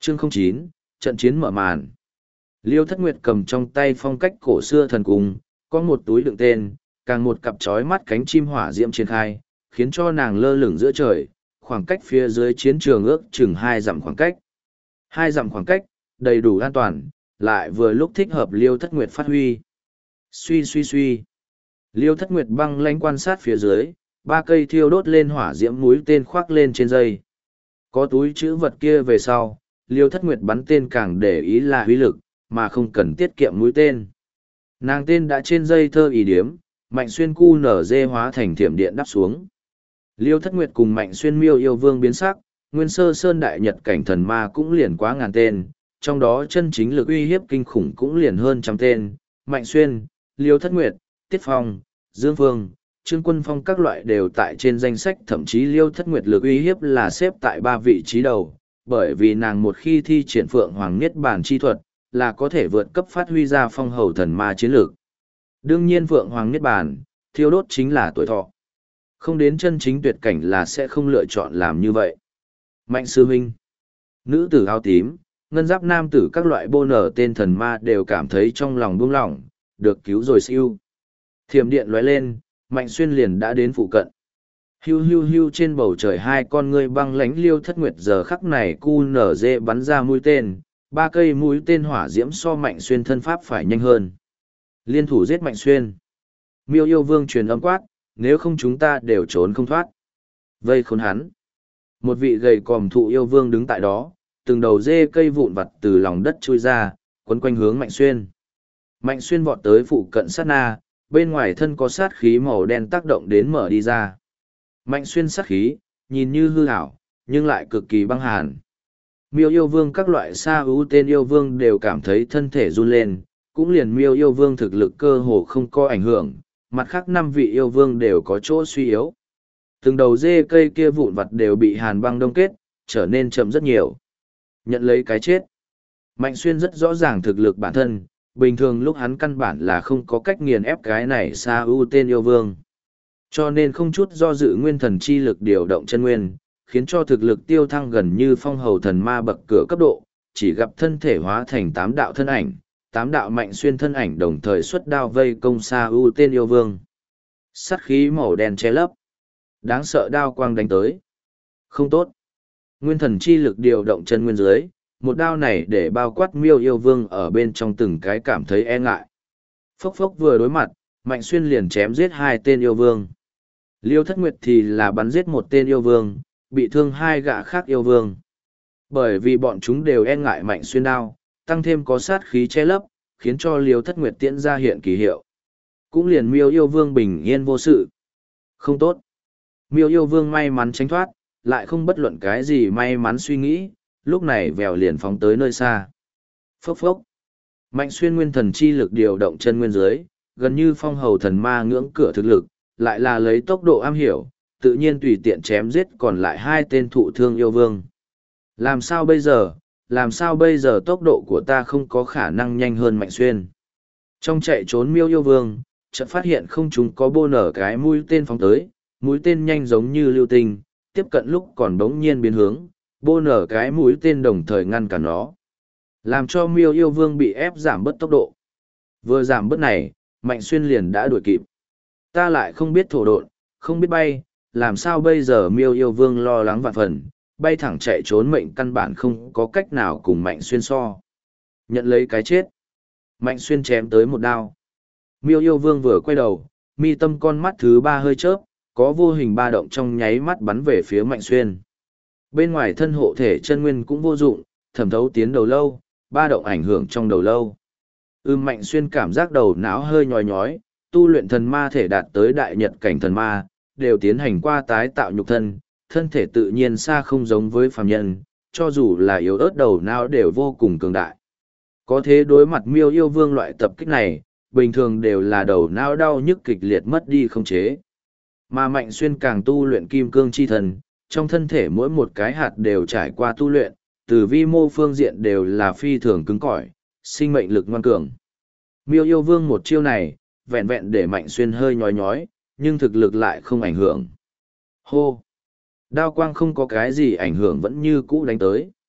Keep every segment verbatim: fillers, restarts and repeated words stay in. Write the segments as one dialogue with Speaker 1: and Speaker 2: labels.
Speaker 1: Chương không chín, trận chiến mở màn. Liêu Thất Nguyệt cầm trong tay phong cách cổ xưa thần cung, có một túi đựng tên, càng một cặp chói mắt cánh chim hỏa diễm triển khai, khiến cho nàng lơ lửng giữa trời, khoảng cách phía dưới chiến trường ước chừng hai dặm khoảng cách. Hai dặm khoảng cách, đầy đủ an toàn, lại vừa lúc thích hợp Liêu Thất Nguyệt phát huy. Suy suy suy. Liêu Thất Nguyệt băng lãnh quan sát phía dưới, ba cây thiêu đốt lên hỏa diễm mũi tên khoác lên trên dây. Có túi chữ vật kia về sau, Liêu Thất Nguyệt bắn tên càng để ý là uy lực, mà không cần tiết kiệm mũi tên. Nàng tên đã trên dây thơ ý điếm, Mạnh Xuyên cu nở dê hóa thành thiểm điện đắp xuống. Liêu Thất Nguyệt cùng Mạnh Xuyên miêu yêu vương biến sắc, Nguyên Sơ Sơn đại nhật cảnh thần ma cũng liền quá ngàn tên, trong đó chân chính lực uy hiếp kinh khủng cũng liền hơn trăm tên. Mạnh Xuyên, Liêu Thất Nguyệt, Tiết Phong, Dương Phương, Trương Quân Phong các loại đều tại trên danh sách, thậm chí Liêu Thất Nguyệt lực uy hiếp là xếp tại ba vị trí đầu, bởi vì nàng một khi thi triển Phượng Hoàng Niết Bàn chi thuật, là có thể vượt cấp phát huy ra phong hầu thần ma chiến lược. Đương nhiên Phượng Hoàng Niết Bàn, thiêu đốt chính là tuổi thọ. Không đến chân chính tuyệt cảnh là sẽ không lựa chọn làm như vậy. Mạnh sư huynh, nữ tử áo tím, ngân giáp nam tử các loại bô nở tên thần ma đều cảm thấy trong lòng buông lỏng, được cứu rồi siêu. Thiểm điện lóe lên, Mạnh Xuyên liền đã đến phụ cận. Hiu hiu hiu trên bầu trời hai con ngươi băng lánh Liêu Thất Nguyệt giờ khắc này cu nở dê bắn ra mũi tên, ba cây mũi tên hỏa diễm so Mạnh Xuyên thân pháp phải nhanh hơn. Liên thủ giết Mạnh Xuyên. Miêu yêu vương truyền âm quát, nếu không chúng ta đều trốn không thoát. Vây khốn hắn. Một vị gầy còm thụ yêu vương đứng tại đó, từng đầu dê cây vụn vặt từ lòng đất chui ra, quấn quanh hướng Mạnh Xuyên. Mạnh Xuyên vọt tới phụ cận sát na, bên ngoài thân có sát khí màu đen tác động đến mở đi ra. Mạnh Xuyên sát khí, nhìn như hư ảo, nhưng lại cực kỳ băng hàn. Miêu yêu vương các loại sa ưu tên yêu vương đều cảm thấy thân thể run lên, cũng liền miêu yêu vương thực lực cơ hồ không có ảnh hưởng, mặt khác năm vị yêu vương đều có chỗ suy yếu. Từng đầu dê cây kia vụn vặt đều bị hàn băng đông kết, trở nên chậm rất nhiều. Nhận lấy cái chết. Mạnh Xuyên rất rõ ràng thực lực bản thân, bình thường lúc hắn căn bản là không có cách nghiền ép cái này sa ưu tên yêu vương. Cho nên không chút do dự nguyên thần chi lực điều động chân nguyên, khiến cho thực lực tiêu thăng gần như phong hầu thần ma bậc cửa cấp độ, chỉ gặp thân thể hóa thành tám đạo thân ảnh, tám đạo Mạnh Xuyên thân ảnh đồng thời xuất đao vây công sa ưu tên yêu vương. Sát khí màu đen che lấp. Đáng sợ đao quang đánh tới. Không tốt. Nguyên thần chi lực điều động chân nguyên dưới, một đao này để bao quát miêu yêu vương ở bên trong từng cái cảm thấy e ngại. Phốc phốc vừa đối mặt, Mạnh Xuyên liền chém giết hai tên yêu vương. Liêu Thất Nguyệt thì là bắn giết một tên yêu vương, bị thương hai gã khác yêu vương. Bởi vì bọn chúng đều e ngại Mạnh Xuyên đao, tăng thêm có sát khí che lấp, khiến cho Liêu Thất Nguyệt tiễn ra hiện kỳ hiệu. Cũng liền miêu yêu vương bình yên vô sự. Không tốt. Miêu yêu vương may mắn tránh thoát, lại không bất luận cái gì may mắn suy nghĩ, lúc này vèo liền phóng tới nơi xa. Phốc phốc. Mạnh Xuyên nguyên thần chi lực điều động chân nguyên dưới, gần như phong hầu thần ma ngưỡng cửa thực lực, lại là lấy tốc độ am hiểu, tự nhiên tùy tiện chém giết còn lại hai tên thụ thương yêu vương. Làm sao bây giờ, làm sao bây giờ tốc độ của ta không có khả năng nhanh hơn Mạnh Xuyên. Trong chạy trốn miêu yêu vương, chợt phát hiện không chúng có bô nở cái mũi tên phóng tới, mũi tên nhanh giống như lưu tinh, tiếp cận lúc còn bỗng nhiên biến hướng, bô nở cái mũi tên đồng thời ngăn cản nó. Làm cho miêu yêu vương bị ép giảm bớt tốc độ. Vừa giảm bớt này, Mạnh Xuyên liền đã đuổi kịp. Ta lại không biết thổ độn, không biết bay, làm sao bây giờ miêu yêu vương lo lắng vạn phần, bay thẳng chạy trốn mệnh căn bản không có cách nào cùng Mạnh Xuyên so. Nhận lấy cái chết. Mạnh Xuyên chém tới một đao. Miêu yêu vương vừa quay đầu, mi tâm con mắt thứ ba hơi chớp, có vô hình ba động trong nháy mắt bắn về phía Mạnh Xuyên. Bên ngoài thân hộ thể chân nguyên cũng vô dụng, thẩm thấu tiến đầu lâu, ba động ảnh hưởng trong đầu lâu. Ưm Mạnh Xuyên cảm giác đầu não hơi nhói nhói, tu luyện thần ma thể đạt tới đại nhật cảnh thần ma, đều tiến hành qua tái tạo nhục thân, thân thể tự nhiên xa không giống với phàm nhân, cho dù là yếu ớt đầu não đều vô cùng cường đại. Có thế đối mặt miêu yêu vương loại tập kích này, bình thường đều là đầu não đau nhức kịch liệt mất đi không chế. Mà Mạnh Xuyên càng tu luyện kim cương chi thần, trong thân thể mỗi một cái hạt đều trải qua tu luyện, từ vi mô phương diện đều là phi thường cứng cỏi, sinh mệnh lực ngoan cường. Miêu yêu vương một chiêu này, vẹn vẹn để Mạnh Xuyên hơi nhói nhói, nhưng thực lực lại không ảnh hưởng. Hô! Đao quang không có cái gì ảnh hưởng vẫn như cũ đánh tới.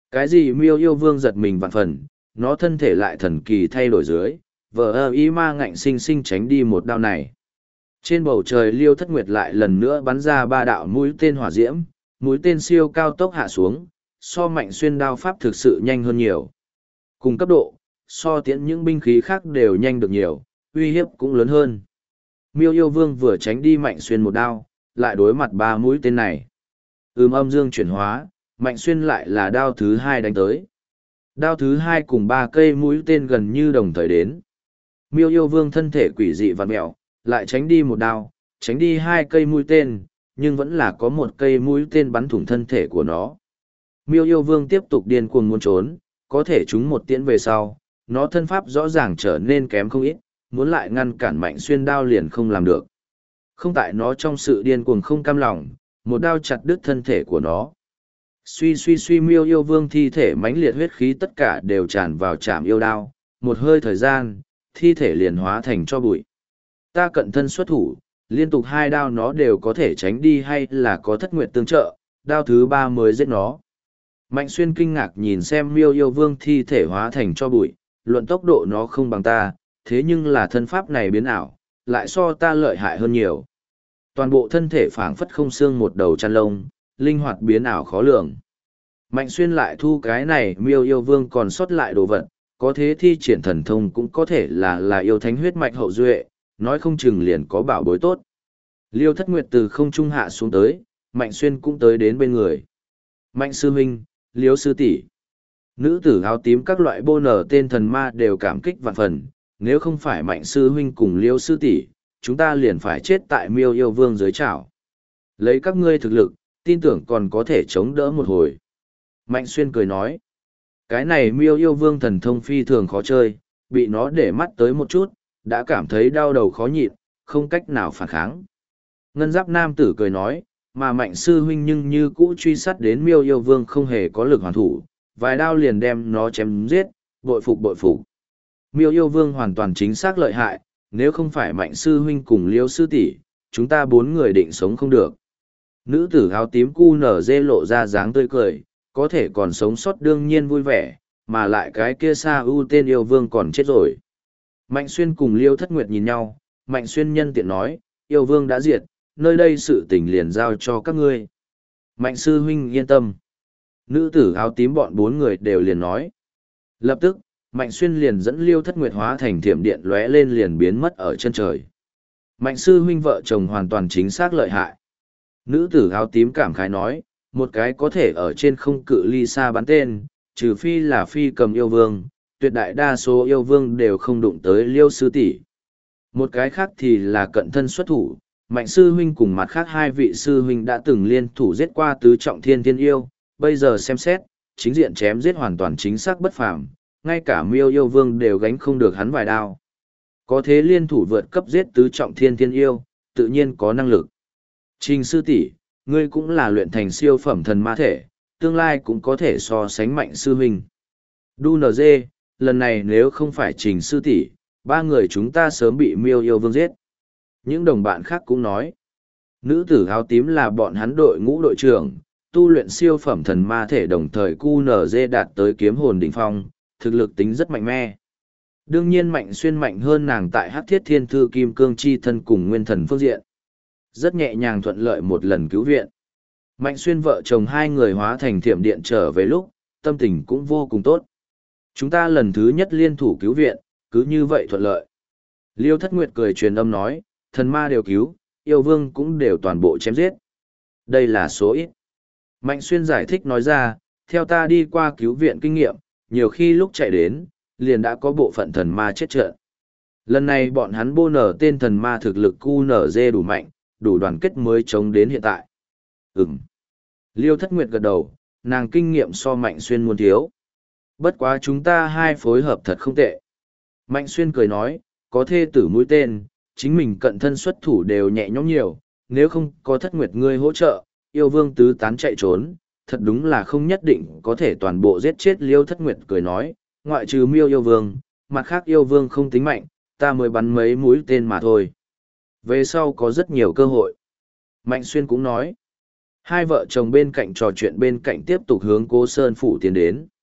Speaker 1: Cái gì miêu yêu vương giật mình vạn phần, nó thân thể lại thần kỳ thay đổi dưới, vờ ơ y ma ngạnh sinh sinh tránh đi một đao này. Trên bầu trời liêu thất nguyệt lại lần nữa bắn ra ba đạo mũi tên hỏa diễm, mũi tên siêu cao tốc hạ xuống, so Mạnh Xuyên đao pháp thực sự nhanh hơn nhiều. Cùng cấp độ, so tiễn những binh khí khác đều nhanh được nhiều, uy hiếp cũng lớn hơn. Miêu yêu vương vừa tránh đi Mạnh Xuyên một đao, lại đối mặt ba mũi tên này. Ừm âm dương chuyển hóa, Mạnh Xuyên lại là đao thứ hai đánh tới. Đao thứ hai cùng ba cây mũi tên gần như đồng thời đến. Miêu yêu vương thân thể quỷ dị vặn mẹo, lại tránh đi một đao, tránh đi hai cây mũi tên, nhưng vẫn là có một cây mũi tên bắn thủng thân thể của nó. Miêu yêu vương tiếp tục điên cuồng muốn trốn, có thể trúng một tiễn về sau, nó thân pháp rõ ràng trở nên kém không ít, muốn lại ngăn cản Mạnh Xuyên đao liền không làm được. Không tại nó trong sự điên cuồng không cam lòng, một đao chặt đứt thân thể của nó. Suy suy suy miêu yêu vương thi thể mãnh liệt huyết khí tất cả đều tràn vào chạm yêu đao, một hơi thời gian, thi thể liền hóa thành cho bụi. Ta cận thân xuất thủ, liên tục hai đao nó đều có thể tránh đi hay là có thất nguyệt tương trợ, đao thứ ba mới giết nó. Mạnh Xuyên kinh ngạc nhìn xem miêu yêu vương thi thể hóa thành cho bụi, luận tốc độ nó không bằng ta, thế nhưng là thân pháp này biến ảo, lại so ta lợi hại hơn nhiều. Toàn bộ thân thể phảng phất không xương một đầu chăn lông, linh hoạt biến ảo khó lường. Mạnh Xuyên lại thu cái này miêu yêu vương còn sót lại đồ vật, có thế thi triển thần thông cũng có thể là là yêu thánh huyết mạch hậu duệ, nói không chừng liền có bảo bối tốt. Liêu Thất Nguyệt từ không trung hạ xuống tới, Mạnh Xuyên cũng tới đến bên người. Mạnh sư huynh, Liêu sư tỷ, nữ tử áo tím các loại bô nở tên thần ma đều cảm kích vạn phần, nếu không phải Mạnh sư huynh cùng Liêu sư tỷ, chúng ta liền phải chết tại miêu yêu vương dưới chảo. Lấy các ngươi thực lực, tin tưởng còn có thể chống đỡ một hồi. Mạnh Xuyên cười nói, cái này miêu yêu vương thần thông phi thường khó chơi, bị nó để mắt tới một chút, đã cảm thấy đau đầu khó nhịn, không cách nào phản kháng. Ngân giáp nam tử cười nói, mà Mạnh sư huynh nhưng như cũ truy sát đến miêu yêu vương không hề có lực hoàn thủ, vài đao liền đem nó chém giết, bội phục bội phục. Miêu yêu vương hoàn toàn chính xác lợi hại, nếu không phải Mạnh sư huynh cùng Liêu sư tỷ, chúng ta bốn người định sống không được. Nữ tử áo tím cu nở dê lộ ra dáng tươi cười, có thể còn sống sót đương nhiên vui vẻ, mà lại cái kia Sa U tên yêu vương còn chết rồi. Mạnh Xuyên cùng Liêu Thất Nguyệt nhìn nhau, Mạnh Xuyên nhân tiện nói, yêu vương đã diệt, nơi đây sự tình liền giao cho các ngươi. Mạnh sư huynh yên tâm. Nữ tử áo tím bọn bốn người đều liền nói. Lập tức, Mạnh Xuyên liền dẫn Liêu Thất Nguyệt hóa thành thiểm điện lóe lên liền biến mất ở chân trời. Mạnh sư huynh vợ chồng hoàn toàn chính xác lợi hại. Nữ tử áo tím cảm khái nói, một cái có thể ở trên không cự ly xa bắn tên, trừ phi là phi cầm yêu vương, tuyệt đại đa số yêu vương đều không đụng tới Liêu sư tỷ. Một cái khác thì là cận thân xuất thủ, Mạnh sư huynh cùng mặt khác hai vị sư huynh đã từng liên thủ giết qua tứ trọng thiên thiên yêu, bây giờ xem xét, chính diện chém giết hoàn toàn chính xác bất phàm, ngay cả miêu yêu vương đều gánh không được hắn vài đao. Có thế liên thủ vượt cấp giết tứ trọng thiên thiên yêu, tự nhiên có năng lực. Trình sư tỷ, ngươi cũng là luyện thành siêu phẩm thần ma thể, tương lai cũng có thể so sánh Mạnh sư huynh. Đu nờ dê, lần này nếu không phải Trình sư tỷ, ba người chúng ta sớm bị miêu yêu vương giết. Những đồng bạn khác cũng nói, nữ tử áo tím là bọn hắn đội ngũ đội trưởng, tu luyện siêu phẩm thần ma thể đồng thời cu nở dê đạt tới kiếm hồn đỉnh phong, thực lực tính rất mạnh mẽ. Đương nhiên Mạnh Xuyên mạnh hơn nàng tại Hắc Thiết Thiên Thư Kim Cương Chi thân cùng nguyên thần phương diện. Rất nhẹ nhàng thuận lợi một lần cứu viện. Mạnh Xuyên vợ chồng hai người hóa thành thiểm điện trở về lúc, tâm tình cũng vô cùng tốt. Chúng ta lần thứ nhất liên thủ cứu viện, cứ như vậy thuận lợi. Liêu Thất Nguyệt cười truyền âm nói, thần ma đều cứu, yêu vương cũng đều toàn bộ chém giết. Đây là số ít. Mạnh Xuyên giải thích nói ra, theo ta đi qua cứu viện kinh nghiệm, nhiều khi lúc chạy đến, liền đã có bộ phận thần ma chết trận. Lần này bọn hắn bô nở tên thần ma thực lực cu nở dê đủ mạnh, đủ đoàn kết mới chống đến hiện tại. Ừm. Liêu Thất Nguyệt gật đầu, nàng kinh nghiệm so Mạnh Xuyên muốn thiếu. Bất quá chúng ta hai phối hợp thật không tệ. Mạnh Xuyên cười nói, có thê tử mũi tên, chính mình cận thân xuất thủ đều nhẹ nhõm nhiều, nếu không có Thất Nguyệt ngươi hỗ trợ, yêu vương tứ tán chạy trốn, thật đúng là không nhất định có thể toàn bộ giết chết. Liêu Thất Nguyệt cười nói, ngoại trừ miêu yêu vương, mặt khác yêu vương không tính mạnh, ta mới bắn mấy mũi tên mà thôi. Về sau có rất nhiều cơ hội. Mạnh Xuyên cũng nói, Hai vợ chồng bên cạnh trò chuyện bên cạnh tiếp tục hướng Cố Sơn Phủ tiến đến.